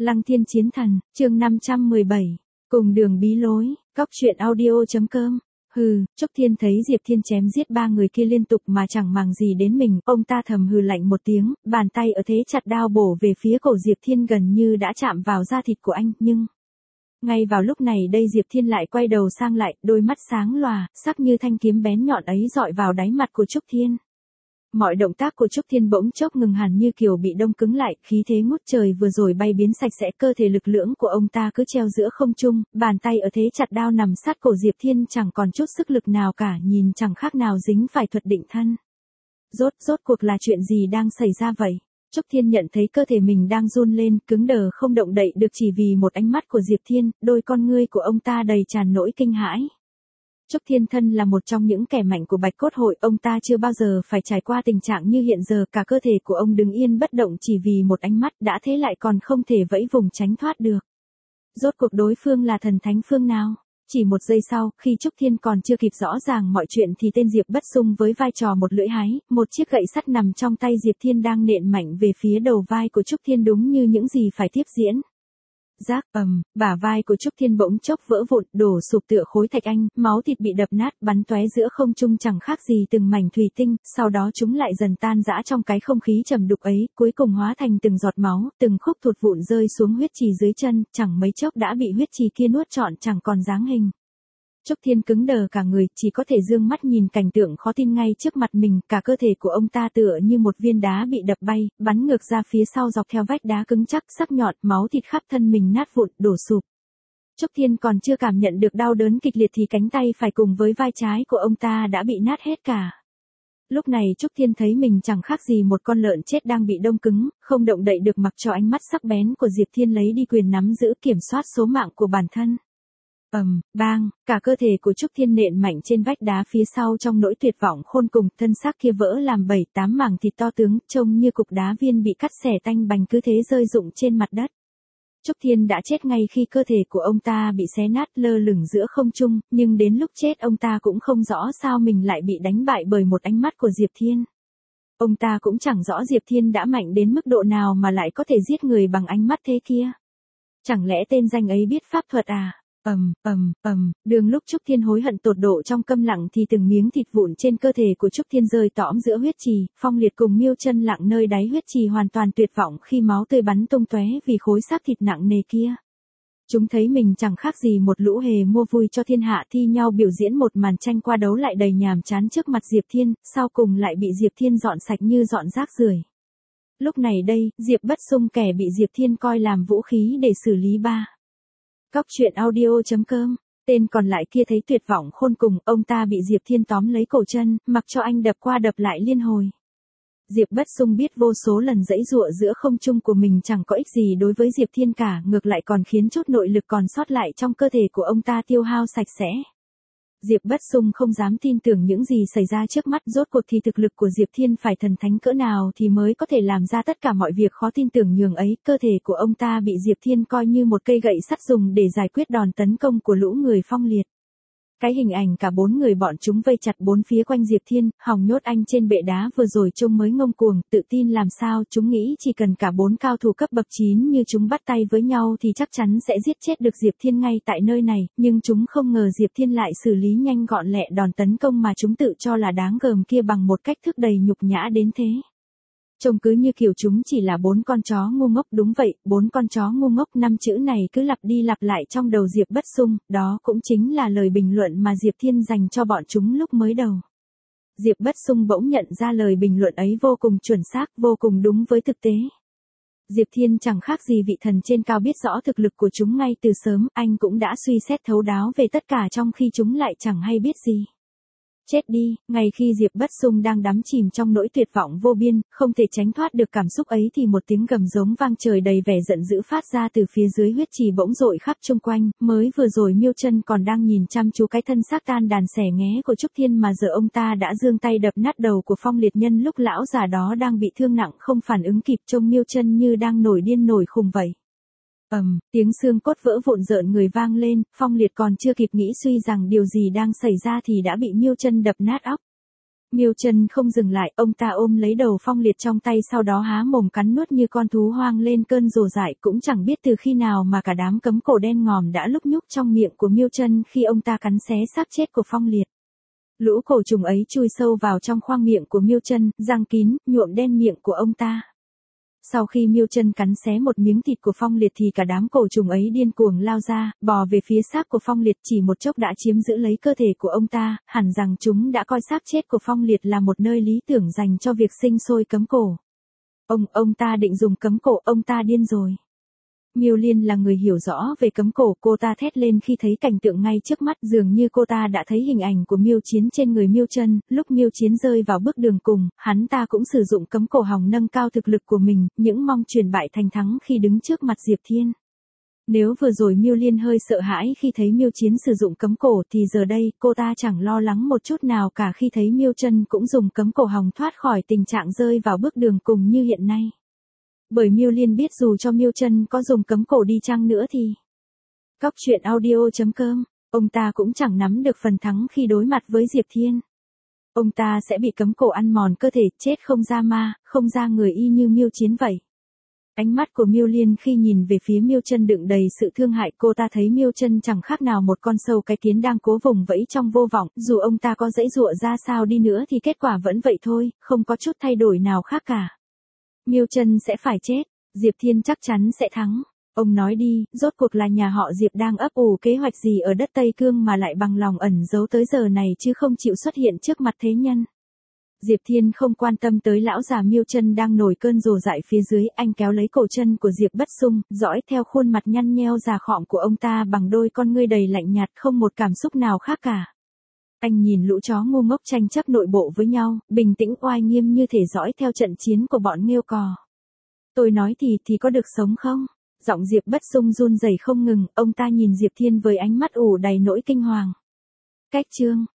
Lăng Thiên Chiến Thần, chương 517, cùng đường bí lối, cóc truyện audio.com. Trúc Thiên thấy Diệp Thiên chém giết ba người kia liên tục mà chẳng màng gì đến mình, ông ta thầm hừ lạnh một tiếng, bàn tay ở thế chặt đao bổ về phía cổ Diệp Thiên gần như đã chạm vào da thịt của anh, nhưng ngay vào lúc này đây Diệp Thiên lại quay đầu sang lại, đôi mắt sáng lòa, sắc như thanh kiếm bén nhọn ấy dọi vào đáy mặt của Trúc Thiên. Mọi động tác của Trúc Thiên bỗng chốc ngừng hẳn như kiểu bị đông cứng lại, khí thế ngút trời vừa rồi bay biến sạch sẽ, cơ thể lực lưỡng của ông ta cứ treo giữa không trung, bàn tay ở thế chặt đao nằm sát cổ Diệp Thiên chẳng còn chút sức lực nào cả, nhìn chẳng khác nào dính phải thuật định thân. Rốt cuộc là chuyện gì đang xảy ra vậy? Trúc Thiên nhận thấy cơ thể mình đang run lên, cứng đờ không động đậy được chỉ vì một ánh mắt của Diệp Thiên, đôi con ngươi của ông ta đầy tràn nỗi kinh hãi. Trúc Thiên thân là một trong những kẻ mạnh của Bạch Cốt Hội, ông ta chưa bao giờ phải trải qua tình trạng như hiện giờ, cả cơ thể của ông đứng yên bất động chỉ vì một ánh mắt, đã thế lại còn không thể vẫy vùng tránh thoát được. Rốt cuộc đối phương là thần thánh phương nào? Chỉ một giây sau, khi Trúc Thiên còn chưa kịp rõ ràng mọi chuyện thì tên Diệp Bất Xung với vai trò một lưỡi hái, một chiếc gậy sắt nằm trong tay Diệp Thiên đang nện mạnh về phía đầu vai của Trúc Thiên đúng như những gì phải tiếp diễn. Rác, bả vai của Trúc Thiên bỗng chốc vỡ vụn, đổ sụp tựa khối thạch anh, máu thịt bị đập nát, bắn tóe giữa không trung chẳng khác gì từng mảnh thủy tinh, sau đó chúng lại dần tan rã trong cái không khí trầm đục ấy, cuối cùng hóa thành từng giọt máu, từng khúc thụt vụn rơi xuống huyết trì dưới chân, chẳng mấy chốc đã bị huyết trì kia nuốt trọn chẳng còn dáng hình. Trúc Thiên cứng đờ cả người, chỉ có thể dương mắt nhìn cảnh tượng khó tin ngay trước mặt mình, cả cơ thể của ông ta tựa như một viên đá bị đập bay, bắn ngược ra phía sau dọc theo vách đá cứng chắc, sắc nhọn, máu thịt khắp thân mình nát vụn, đổ sụp. Trúc Thiên còn chưa cảm nhận được đau đớn kịch liệt thì cánh tay phải cùng với vai trái của ông ta đã bị nát hết cả. Lúc này Trúc Thiên thấy mình chẳng khác gì một con lợn chết đang bị đông cứng, không động đậy được mặc cho ánh mắt sắc bén của Diệp Thiên lấy đi quyền nắm giữ kiểm soát số mạng của bản thân. Bang, cả cơ thể của Trúc Thiên nện mạnh trên vách đá phía sau trong nỗi tuyệt vọng khôn cùng, thân xác kia vỡ làm 7-8 mảng thịt to tướng, trông như cục đá viên bị cắt xẻ tanh bành cứ thế rơi rụng trên mặt đất. Trúc Thiên đã chết ngay khi cơ thể của ông ta bị xé nát lơ lửng giữa không trung, nhưng đến lúc chết ông ta cũng không rõ sao mình lại bị đánh bại bởi một ánh mắt của Diệp Thiên. Ông ta cũng chẳng rõ Diệp Thiên đã mạnh đến mức độ nào mà lại có thể giết người bằng ánh mắt thế kia. Chẳng lẽ tên danh ấy biết pháp thuật à? Đường lúc Trúc Thiên hối hận tột độ trong câm lặng thì từng miếng thịt vụn trên cơ thể của Trúc Thiên rơi tõm giữa huyết trì, Phong Liệt cùng Miêu Chân lặng nơi đáy huyết trì hoàn toàn tuyệt vọng khi máu tươi bắn tung tóe vì khối xác thịt nặng nề kia. Chúng thấy mình chẳng khác gì một lũ hề mua vui cho thiên hạ thi nhau biểu diễn một màn tranh qua đấu lại đầy nhàm chán trước mặt Diệp Thiên, sau cùng lại bị Diệp Thiên dọn sạch như dọn rác rưởi. Lúc này đây, Diệp Bất Xung kẻ bị Diệp Thiên coi làm vũ khí để xử lý ba. Cóc truyện audio.com, tên còn lại kia thấy tuyệt vọng khôn cùng, ông ta bị Diệp Thiên tóm lấy cổ chân, mặc cho anh đập qua đập lại liên hồi. Diệp Bất Xung biết vô số lần giãy giụa giữa không trung của mình chẳng có ích gì đối với Diệp Thiên cả, ngược lại còn khiến chút nội lực còn sót lại trong cơ thể của ông ta tiêu hao sạch sẽ. Diệp Bất Xung không dám tin tưởng những gì xảy ra trước mắt, rốt cuộc thì thực lực của Diệp Thiên phải thần thánh cỡ nào thì mới có thể làm ra tất cả mọi việc khó tin tưởng nhường ấy, cơ thể của ông ta bị Diệp Thiên coi như một cây gậy sắt dùng để giải quyết đòn tấn công của lũ người Phong Liệt. Cái hình ảnh cả 4 người bọn chúng vây chặt 4 phía quanh Diệp Thiên, hòng nhốt anh trên bệ đá vừa rồi trông mới ngông cuồng, tự tin làm sao, chúng nghĩ chỉ cần cả 4 cao thủ cấp bậc 9 như chúng bắt tay với nhau thì chắc chắn sẽ giết chết được Diệp Thiên ngay tại nơi này, nhưng chúng không ngờ Diệp Thiên lại xử lý nhanh gọn lẹ đòn tấn công mà chúng tự cho là đáng gờm kia bằng một cách thức đầy nhục nhã đến thế. Trông cứ như kiểu chúng chỉ là 4 con chó ngu ngốc, đúng vậy, 4 con chó ngu ngốc, 5 chữ này cứ lặp đi lặp lại trong đầu Diệp Bất Xung, đó cũng chính là lời bình luận mà Diệp Thiên dành cho bọn chúng lúc mới đầu. Diệp Bất Xung bỗng nhận ra lời bình luận ấy vô cùng chuẩn xác, vô cùng đúng với thực tế. Diệp Thiên chẳng khác gì vị thần trên cao biết rõ thực lực của chúng ngay từ sớm, anh cũng đã suy xét thấu đáo về tất cả trong khi chúng lại chẳng hay biết gì. Chết đi, ngay khi Diệp Bất Xung đang đắm chìm trong nỗi tuyệt vọng vô biên, không thể tránh thoát được cảm xúc ấy thì một tiếng gầm giống vang trời đầy vẻ giận dữ phát ra từ phía dưới huyết trì bỗng dội khắp chung quanh, mới vừa rồi Miêu Chân còn đang nhìn chăm chú cái thân xác tan đàn xẻ nghé của Trúc Thiên mà giờ ông ta đã giương tay đập nát đầu của Phong Liệt nhân lúc lão già đó đang bị thương nặng không phản ứng kịp, trông Miêu Chân như đang nổi điên nổi khùng vậy. Tiếng xương cốt vỡ vụn rợn người vang lên, Phong Liệt còn chưa kịp nghĩ suy rằng điều gì đang xảy ra thì đã bị Miêu Chân đập nát óc. Miêu Chân không dừng lại, ông ta ôm lấy đầu Phong Liệt trong tay sau đó há mồm cắn nuốt như con thú hoang lên cơn rồ dại, cũng chẳng biết từ khi nào mà cả đám cấm cổ đen ngòm đã lúc nhúc trong miệng của Miêu Chân khi ông ta cắn xé xác chết của Phong Liệt. Lũ cổ trùng ấy chui sâu vào trong khoang miệng của Miêu Chân, răng kín, nhuộm đen miệng của ông ta. Sau khi Miêu Chân cắn xé một miếng thịt của Phong Liệt thì cả đám cổ trùng ấy điên cuồng lao ra, bò về phía xác của Phong Liệt, chỉ một chốc đã chiếm giữ lấy cơ thể của ông ta, hẳn rằng chúng đã coi xác chết của Phong Liệt là một nơi lý tưởng dành cho việc sinh sôi cấm cổ. Ông ta định dùng cấm cổ, ông ta điên rồi. Miêu Liên là người hiểu rõ về cấm cổ, cô ta thét lên khi thấy cảnh tượng ngay trước mắt, dường như cô ta đã thấy hình ảnh của Miêu Chiến trên người Miêu Chân, lúc Miêu Chiến rơi vào bước đường cùng, hắn ta cũng sử dụng cấm cổ hòng nâng cao thực lực của mình, những mong chuyển bại thành thắng khi đứng trước mặt Diệp Thiên. Nếu vừa rồi Miêu Liên hơi sợ hãi khi thấy Miêu Chiến sử dụng cấm cổ thì giờ đây cô ta chẳng lo lắng một chút nào cả khi thấy Miêu Chân cũng dùng cấm cổ hòng thoát khỏi tình trạng rơi vào bước đường cùng như hiện nay. Bởi Miêu Liên biết dù cho Miêu Chân có dùng cấm cổ đi chăng nữa thì Cóc truyện audio.com, ông ta cũng chẳng nắm được phần thắng khi đối mặt với Diệp Thiên. Ông ta sẽ bị cấm cổ ăn mòn cơ thể, chết không ra ma, không ra người y như Miêu Chiến vậy. Ánh mắt của Miêu Liên khi nhìn về phía Miêu Chân đựng đầy sự thương hại, cô ta thấy Miêu Chân chẳng khác nào một con sâu cái kiến đang cố vùng vẫy trong vô vọng, dù ông ta có giãy giụa ra sao đi nữa thì kết quả vẫn vậy thôi, không có chút thay đổi nào khác cả. Miêu Chân sẽ phải chết, Diệp Thiên chắc chắn sẽ thắng. Ông nói đi, rốt cuộc là nhà họ Diệp đang ấp ủ kế hoạch gì ở đất Tây Cương mà lại bằng lòng ẩn giấu tới giờ này chứ không chịu xuất hiện trước mặt thế nhân. Diệp Thiên không quan tâm tới lão già Miêu Chân đang nổi cơn rồ dại phía dưới, anh kéo lấy cổ chân của Diệp Bất Xung, dõi theo khuôn mặt nhăn nheo già khọm của ông ta bằng đôi con ngươi đầy lạnh nhạt, không một cảm xúc nào khác cả. Anh nhìn lũ chó ngu ngốc tranh chấp nội bộ với nhau, bình tĩnh oai nghiêm như thể dõi theo trận chiến của bọn nghêu cò. Tôi nói thì có được sống không? Giọng Diệp Bất Xung run rẩy không ngừng, ông ta nhìn Diệp Thiên với ánh mắt ủ đầy nỗi kinh hoàng. Cách chương